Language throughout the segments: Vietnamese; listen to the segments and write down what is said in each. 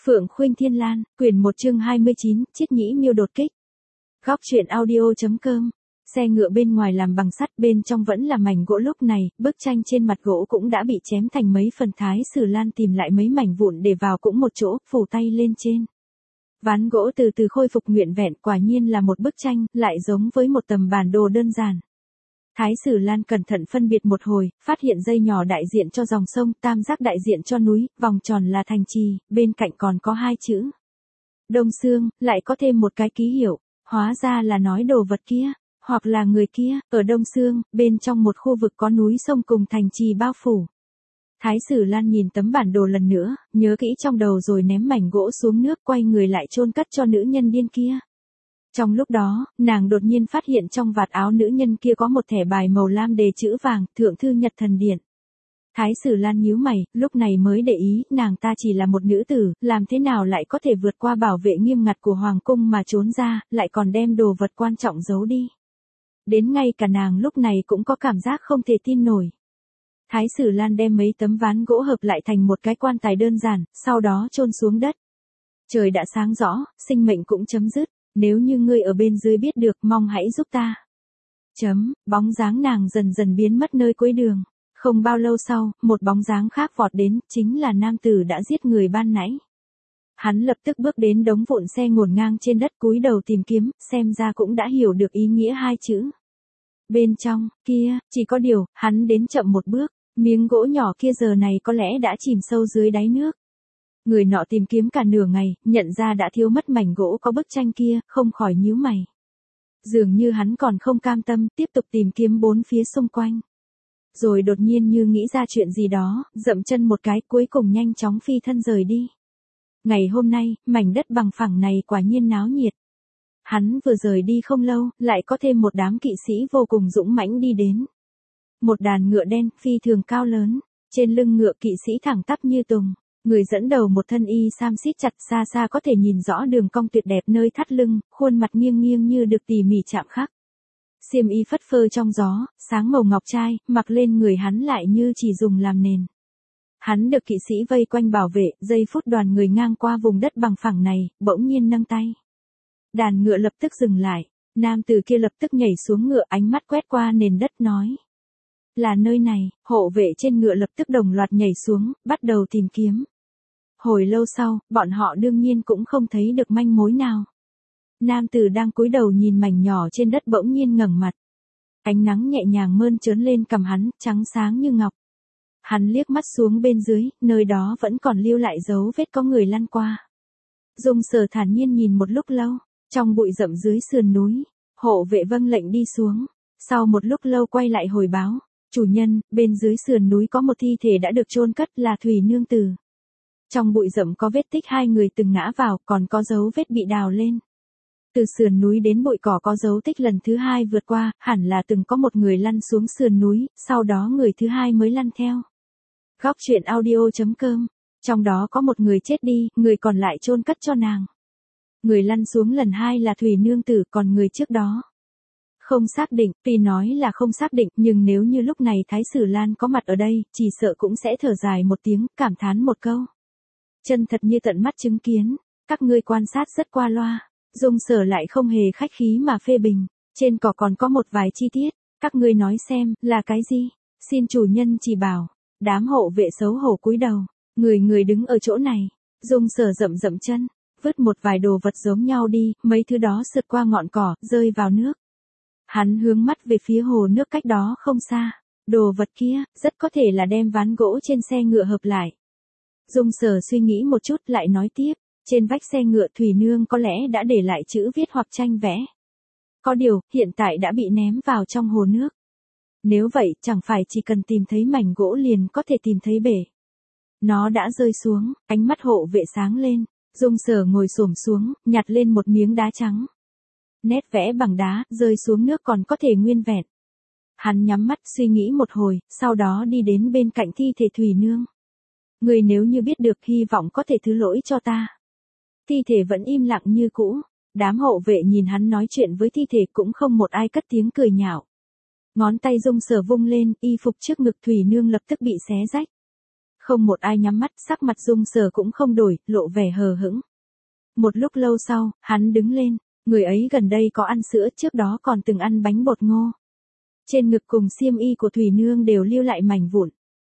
Phượng Khuynh Thiên Lan, quyển 1 chương 29, Chiết Nhĩ Miêu đột kích. Góc truyện audio.com. Xe ngựa bên ngoài làm bằng sắt, bên trong vẫn là mảnh gỗ. Lúc này, bức tranh trên mặt gỗ cũng đã bị chém thành mấy phần. Thái Sử Lan tìm lại mấy mảnh vụn để vào cũng một chỗ, phủ tay lên trên. Ván gỗ từ từ khôi phục nguyên vẹn, quả nhiên là một bức tranh, lại giống với một tấm bản đồ đơn giản. Thái Sử Lan cẩn thận phân biệt một hồi, phát hiện dây nhỏ đại diện cho dòng sông, tam giác đại diện cho núi, vòng tròn là thành trì, bên cạnh còn có hai chữ Đông Sương, lại có thêm một cái ký hiệu, hóa ra là nói đồ vật kia, hoặc là người kia, ở Đông Sương, bên trong một khu vực có núi sông cùng thành trì bao phủ. Thái Sử Lan nhìn tấm bản đồ lần nữa, nhớ kỹ trong đầu rồi ném mảnh gỗ xuống nước, quay người lại chôn cất cho nữ nhân điên kia. Trong lúc đó, nàng đột nhiên phát hiện trong vạt áo nữ nhân kia có một thẻ bài màu lam đề chữ vàng, Thượng thư Nhật Thần Điện. Thái Sử Lan nhíu mày, lúc này mới để ý, nàng ta chỉ là một nữ tử, làm thế nào lại có thể vượt qua bảo vệ nghiêm ngặt của Hoàng cung mà trốn ra, lại còn đem đồ vật quan trọng giấu đi. Đến ngay cả nàng lúc này cũng có cảm giác không thể tin nổi. Thái Sử Lan đem mấy tấm ván gỗ hợp lại thành một cái quan tài đơn giản, sau đó chôn xuống đất. Trời đã sáng rõ, sinh mệnh cũng chấm dứt. Nếu như ngươi ở bên dưới biết được, mong hãy giúp ta. Bóng dáng nàng dần dần biến mất nơi cuối đường. Không bao lâu sau, một bóng dáng khác vọt đến, chính là nam tử đã giết người ban nãy. Hắn lập tức bước đến đống vụn xe ngổn ngang trên đất, cúi đầu tìm kiếm, xem ra cũng đã hiểu được ý nghĩa hai chữ. Bên trong, kia, chỉ có điều, hắn đến chậm một bước, miếng gỗ nhỏ kia giờ này có lẽ đã chìm sâu dưới đáy nước. Người nọ tìm kiếm cả nửa ngày, nhận ra đã thiếu mất mảnh gỗ có bức tranh kia, không khỏi nhíu mày. Dường như hắn còn không cam tâm, tiếp tục tìm kiếm bốn phía xung quanh. Rồi đột nhiên như nghĩ ra chuyện gì đó, dậm chân một cái, cuối cùng nhanh chóng phi thân rời đi. Ngày hôm nay, mảnh đất bằng phẳng này quả nhiên náo nhiệt. Hắn vừa rời đi không lâu, lại có thêm một đám kỵ sĩ vô cùng dũng mãnh đi đến. Một đàn ngựa đen, phi thường cao lớn, trên lưng ngựa kỵ sĩ thẳng tắp như tùng. Người dẫn đầu một thân y sam xít chặt, xa xa có thể nhìn rõ đường cong tuyệt đẹp nơi thắt lưng, khuôn mặt nghiêng nghiêng như được tỉ mỉ chạm khắc. Xiêm y phất phơ trong gió, sáng màu ngọc trai, mặc lên người hắn lại như chỉ dùng làm nền. Hắn được kỵ sĩ vây quanh bảo vệ, giây phút đoàn người ngang qua vùng đất bằng phẳng này, bỗng nhiên nâng tay. Đàn ngựa lập tức dừng lại, nam tử kia lập tức nhảy xuống ngựa, ánh mắt quét qua nền đất nói. Là nơi này, hộ vệ trên ngựa lập tức đồng loạt nhảy xuống, bắt đầu tìm kiếm. Hồi lâu sau, bọn họ đương nhiên cũng không thấy được manh mối nào. Nam tử đang cúi đầu nhìn mảnh nhỏ trên đất bỗng nhiên ngẩng mặt. Ánh nắng nhẹ nhàng mơn trớn lên cằm hắn, trắng sáng như ngọc. Hắn liếc mắt xuống bên dưới, nơi đó vẫn còn lưu lại dấu vết có người lăn qua. Dung Sở thản nhiên nhìn một lúc lâu, trong bụi rậm dưới sườn núi, hộ vệ vâng lệnh đi xuống. Sau một lúc lâu quay lại hồi báo. Chủ nhân, bên dưới sườn núi có một thi thể đã được chôn cất, là Thủy Nương Tử. Trong bụi rậm có vết tích hai người từng ngã vào, còn có dấu vết bị đào lên. Từ sườn núi đến bụi cỏ có dấu tích lần thứ hai vượt qua, hẳn là từng có một người lăn xuống sườn núi, sau đó người thứ hai mới lăn theo. Góc truyện audio.com. Trong đó có một người chết đi, người còn lại chôn cất cho nàng. Người lăn xuống lần hai là Thủy Nương Tử, còn người trước đó không xác định. Tuy nói là không xác định, nhưng nếu như lúc này Thái Sử Lan có mặt ở đây, chỉ sợ cũng sẽ thở dài một tiếng, cảm thán một câu. Chân thật như tận mắt chứng kiến, các ngươi quan sát rất qua loa. Dung Sở lại không hề khách khí mà phê bình. Trên cỏ còn có một vài chi tiết, các ngươi nói xem, là cái gì? Xin chủ nhân chỉ bảo. Đám hộ vệ xấu hổ cúi đầu, người đứng ở chỗ này. Dung Sở dậm chân, vứt một vài đồ vật giống nhau đi, mấy thứ đó sượt qua ngọn cỏ, rơi vào nước. Hắn hướng mắt về phía hồ nước cách đó không xa. Đồ vật kia, rất có thể là đem ván gỗ trên xe ngựa hợp lại. Dung Sở suy nghĩ một chút lại nói tiếp. Trên vách xe ngựa Thủy Nương có lẽ đã để lại chữ viết hoặc tranh vẽ. Có điều, hiện tại đã bị ném vào trong hồ nước. Nếu vậy, chẳng phải chỉ cần tìm thấy mảnh gỗ liền có thể tìm thấy bể. Nó đã rơi xuống, ánh mắt hộ vệ sáng lên. Dung Sở ngồi xổm xuống, nhặt lên một miếng đá trắng. Nét vẽ bằng đá, rơi xuống nước còn có thể nguyên vẹn. Hắn nhắm mắt suy nghĩ một hồi, sau đó đi đến bên cạnh thi thể Thủy Nương. Người nếu như biết được, hy vọng có thể thứ lỗi cho ta. Thi thể vẫn im lặng như cũ. Đám hộ vệ nhìn hắn nói chuyện với thi thể cũng không một ai cất tiếng cười nhạo. Ngón tay Dung Sở vung lên, y phục trước ngực Thủy Nương lập tức bị xé rách. Không một ai nhắm mắt, sắc mặt Dung Sở cũng không đổi, lộ vẻ hờ hững. Một lúc lâu sau, hắn đứng lên, người ấy gần đây có ăn sữa, trước đó còn từng ăn bánh bột ngô. Trên ngực cùng xiêm y của Thủy Nương đều lưu lại mảnh vụn.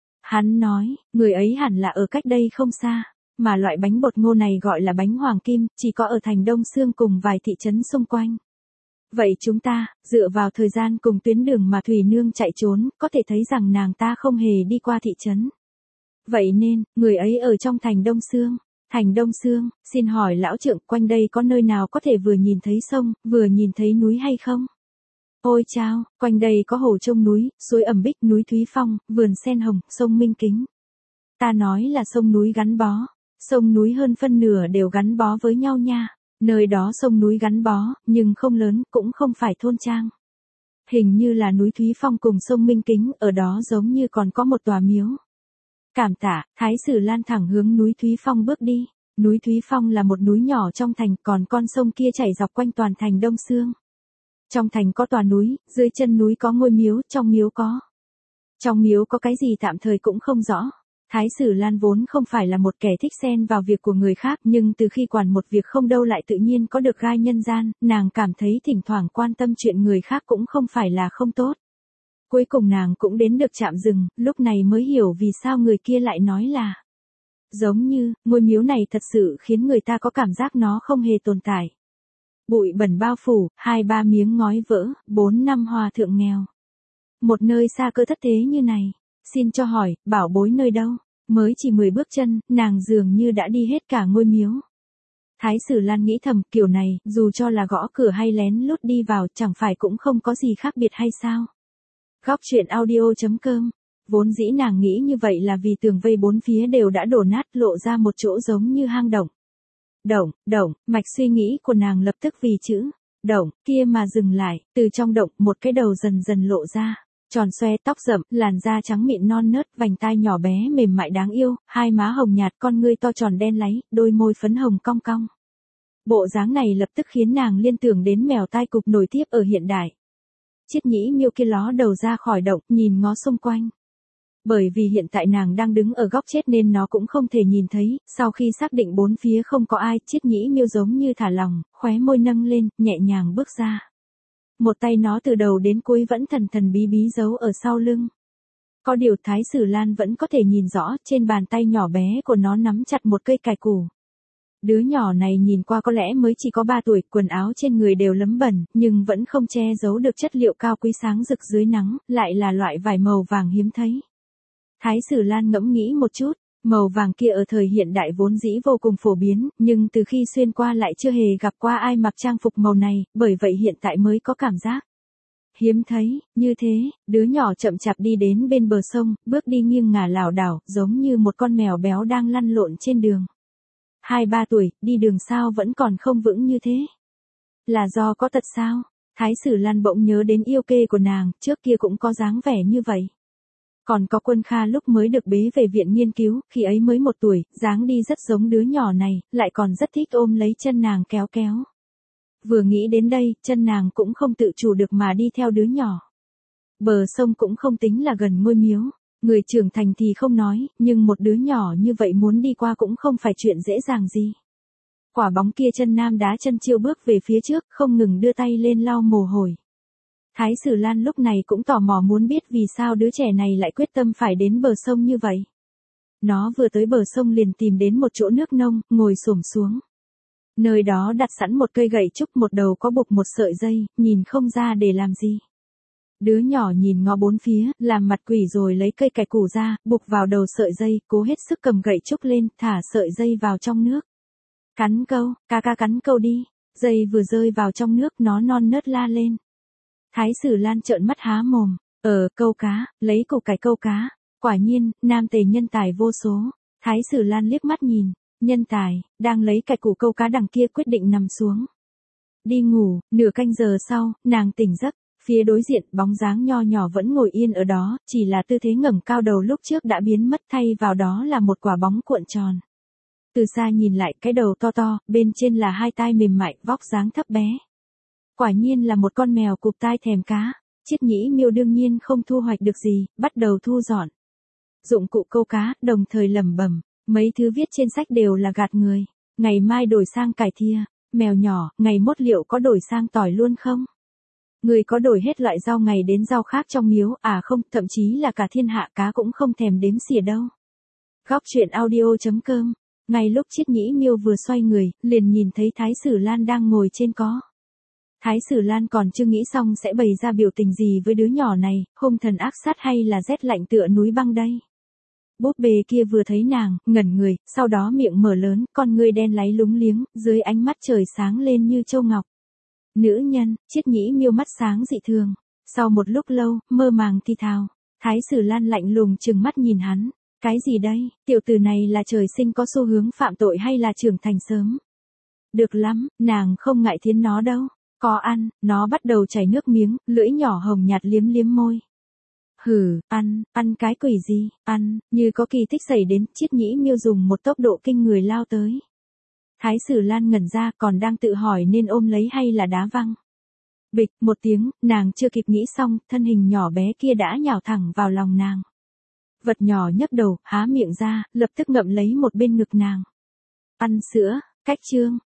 Hắn nói, người ấy hẳn là ở cách đây không xa, mà loại bánh bột ngô này gọi là bánh hoàng kim, chỉ có ở thành Đông Xương cùng vài thị trấn xung quanh. Vậy chúng ta, dựa vào thời gian cùng tuyến đường mà Thủy Nương chạy trốn, có thể thấy rằng nàng ta không hề đi qua thị trấn. Vậy nên, người ấy ở trong thành Đông Xương. Thành Đông Xương, xin hỏi lão trượng, quanh đây có nơi nào có thể vừa nhìn thấy sông, vừa nhìn thấy núi hay không? Ôi chao, quanh đây có hồ trông núi, suối Ẩm Bích, núi Thúy Phong, vườn sen hồng, sông Minh Kính. Ta nói là sông núi gắn bó. Sông núi hơn phân nửa đều gắn bó với nhau nha. Nơi đó sông núi gắn bó, nhưng không lớn, cũng không phải thôn trang. Hình như là núi Thúy Phong cùng sông Minh Kính, ở đó giống như còn có một tòa miếu. Cảm tạ, Thái Sử Lan thẳng hướng núi Thúy Phong bước đi. Núi Thúy Phong là một núi nhỏ trong thành, còn con sông kia chảy dọc quanh toàn thành Đông Xương. Trong thành có tòa núi, dưới chân núi có ngôi miếu, trong miếu có. Trong miếu có cái gì tạm thời cũng không rõ. Thái Sử Lan vốn không phải là một kẻ thích xen vào việc của người khác, nhưng từ khi quản một việc không đâu lại tự nhiên có được gai nhân gian, nàng cảm thấy thỉnh thoảng quan tâm chuyện người khác cũng không phải là không tốt. Cuối cùng nàng cũng đến được trạm dừng, lúc này mới hiểu vì sao người kia lại nói là. Giống như, ngôi miếu này thật sự khiến người ta có cảm giác nó không hề tồn tại. Bụi bẩn bao phủ, 2-3 miếng ngói vỡ, 4-5 hòa thượng nghèo. Một nơi xa cơ thất thế như này, xin cho hỏi, bảo bối nơi đâu? Mới chỉ 10 bước chân, nàng dường như đã đi hết cả ngôi miếu. Thái Sử Lan nghĩ thầm, kiểu này, dù cho là gõ cửa hay lén lút đi vào, chẳng phải cũng không có gì khác biệt hay sao? Góc truyện audio.com. Vốn dĩ nàng nghĩ như vậy là vì tường vây bốn phía đều đã đổ nát, lộ ra một chỗ giống như hang động. Động, mạch suy nghĩ của nàng lập tức vì chữ động kia mà dừng lại, từ trong động một cái đầu dần dần lộ ra, tròn xoe, tóc rậm, làn da trắng mịn non nớt, vành tai nhỏ bé mềm mại đáng yêu, hai má hồng nhạt, con ngươi to tròn đen láy, đôi môi phấn hồng cong cong. Bộ dáng này lập tức khiến nàng liên tưởng đến mèo tai cụp nổi tiếp ở hiện đại. Chiết Nhĩ Miêu kia ló đầu ra khỏi động, nhìn ngó xung quanh. Bởi vì hiện tại nàng đang đứng ở góc chết nên nó cũng không thể nhìn thấy, sau khi xác định bốn phía không có ai, Chiết Nhĩ Miêu giống như thả lòng, khóe môi nâng lên, nhẹ nhàng bước ra. Một tay nó từ đầu đến cuối vẫn thần thần bí bí giấu ở sau lưng. Có điều Thái Sử Lan vẫn có thể nhìn rõ, trên bàn tay nhỏ bé của nó nắm chặt một cây cài củ. Đứa nhỏ này nhìn qua có lẽ mới chỉ có 3 tuổi, quần áo trên người đều lấm bẩn, nhưng vẫn không che giấu được chất liệu cao quý sáng rực dưới nắng, lại là loại vải màu vàng hiếm thấy. Thái Sử Lan ngẫm nghĩ một chút, màu vàng kia ở thời hiện đại vốn dĩ vô cùng phổ biến, nhưng từ khi xuyên qua lại chưa hề gặp qua ai mặc trang phục màu này, bởi vậy hiện tại mới có cảm giác hiếm thấy. Như thế, đứa nhỏ chậm chạp đi đến bên bờ sông, bước đi nghiêng ngả lảo đảo, giống như một con mèo béo đang lăn lộn trên đường. 2-3 tuổi, đi đường sao vẫn còn không vững như thế? Là do có tật sao? Thái Sử Lan bỗng nhớ đến yêu kê của nàng, trước kia cũng có dáng vẻ như vậy. Còn có Quân Kha lúc mới được bế về viện nghiên cứu, khi ấy mới 1 tuổi, dáng đi rất giống đứa nhỏ này, lại còn rất thích ôm lấy chân nàng kéo kéo. Vừa nghĩ đến đây, chân nàng cũng không tự chủ được mà đi theo đứa nhỏ. Bờ sông cũng không tính là gần ngôi miếu, người trưởng thành thì không nói, nhưng một đứa nhỏ như vậy muốn đi qua cũng không phải chuyện dễ dàng gì. Quả bóng kia chân nam đá chân chiêu bước về phía trước, không ngừng đưa tay lên lau mồ hôi. Thái Sử Lan lúc này cũng tò mò muốn biết vì sao đứa trẻ này lại quyết tâm phải đến bờ sông như vậy. Nó vừa tới bờ sông liền tìm đến một chỗ nước nông, ngồi xổm xuống. Nơi đó đặt sẵn một cây gậy trúc, một đầu có buộc một sợi dây, nhìn không ra để làm gì. Đứa nhỏ nhìn ngó bốn phía, làm mặt quỷ rồi lấy cây cài củ ra, buộc vào đầu sợi dây, cố hết sức cầm gậy trúc lên, thả sợi dây vào trong nước. Cắn câu, ca ca cắn câu đi. Dây vừa rơi vào trong nước nó non nớt la lên. Thái Sử Lan trợn mắt há mồm, câu cá, lấy củ cải câu cá. Quả nhiên, nam tề nhân tài vô số. Thái Sử Lan liếc mắt nhìn, nhân tài, đang lấy cải củ câu cá đằng kia quyết định nằm xuống. Đi ngủ, nửa canh giờ sau, nàng tỉnh giấc. Phía đối diện, bóng dáng nho nhỏ vẫn ngồi yên ở đó, chỉ là tư thế ngẩng cao đầu lúc trước đã biến mất, thay vào đó là một quả bóng cuộn tròn. Từ xa nhìn lại, cái đầu to to, bên trên là 2 tai mềm mại, vóc dáng thấp bé. Quả nhiên là một con mèo cụp tai thèm cá. Chiết Nhĩ Miêu đương nhiên không thu hoạch được gì, bắt đầu thu dọn. dụng cụ câu cá, đồng thời lẩm bẩm, mấy thứ viết trên sách đều là gạt người. Ngày mai đổi sang cải thìa, mèo nhỏ, ngày mốt liệu có đổi sang tỏi luôn không? Người có đổi hết loại rau ngày đến rau khác trong miếu, à không, thậm chí là cả thiên hạ cá cũng không thèm đếm xỉa đâu. Góc truyện audio.com. Ngay lúc Triết Nhĩ Miêu vừa xoay người, liền nhìn thấy Thái Sử Lan đang ngồi trên có. Thái Sử Lan còn chưa nghĩ xong sẽ bày ra biểu tình gì với đứa nhỏ này, hung thần ác sát hay là rét lạnh tựa núi băng đây. Búp bê kia vừa thấy nàng, ngẩn người, sau đó miệng mở lớn, con ngươi đen láy lúng liếng, dưới ánh mắt trời sáng lên như châu ngọc. Nữ nhân, Triết Nhĩ Miêu mắt sáng dị thường. Sau một lúc lâu, mơ màng thì thào. Thái Sử Lan lạnh lùng trừng mắt nhìn hắn. Cái gì đây, tiểu tử này là trời sinh có xu hướng phạm tội hay là trưởng thành sớm? Được lắm, nàng không ngại thiến nó đâu. Có ăn, nó bắt đầu chảy nước miếng, lưỡi nhỏ hồng nhạt liếm liếm môi. Hừ, ăn cái quỷ gì, ăn, như có kỳ tích xảy đến, Triết Nhĩ Miêu dùng một tốc độ kinh người lao tới. Thái Sử Lan ngẩn ra còn đang tự hỏi nên ôm lấy hay là đá văng. Bịch, một tiếng, nàng chưa kịp nghĩ xong, thân hình nhỏ bé kia đã nhào thẳng vào lòng nàng. Vật nhỏ nhấc đầu, há miệng ra, lập tức ngậm lấy một bên ngực nàng. Ăn sữa, cách chương.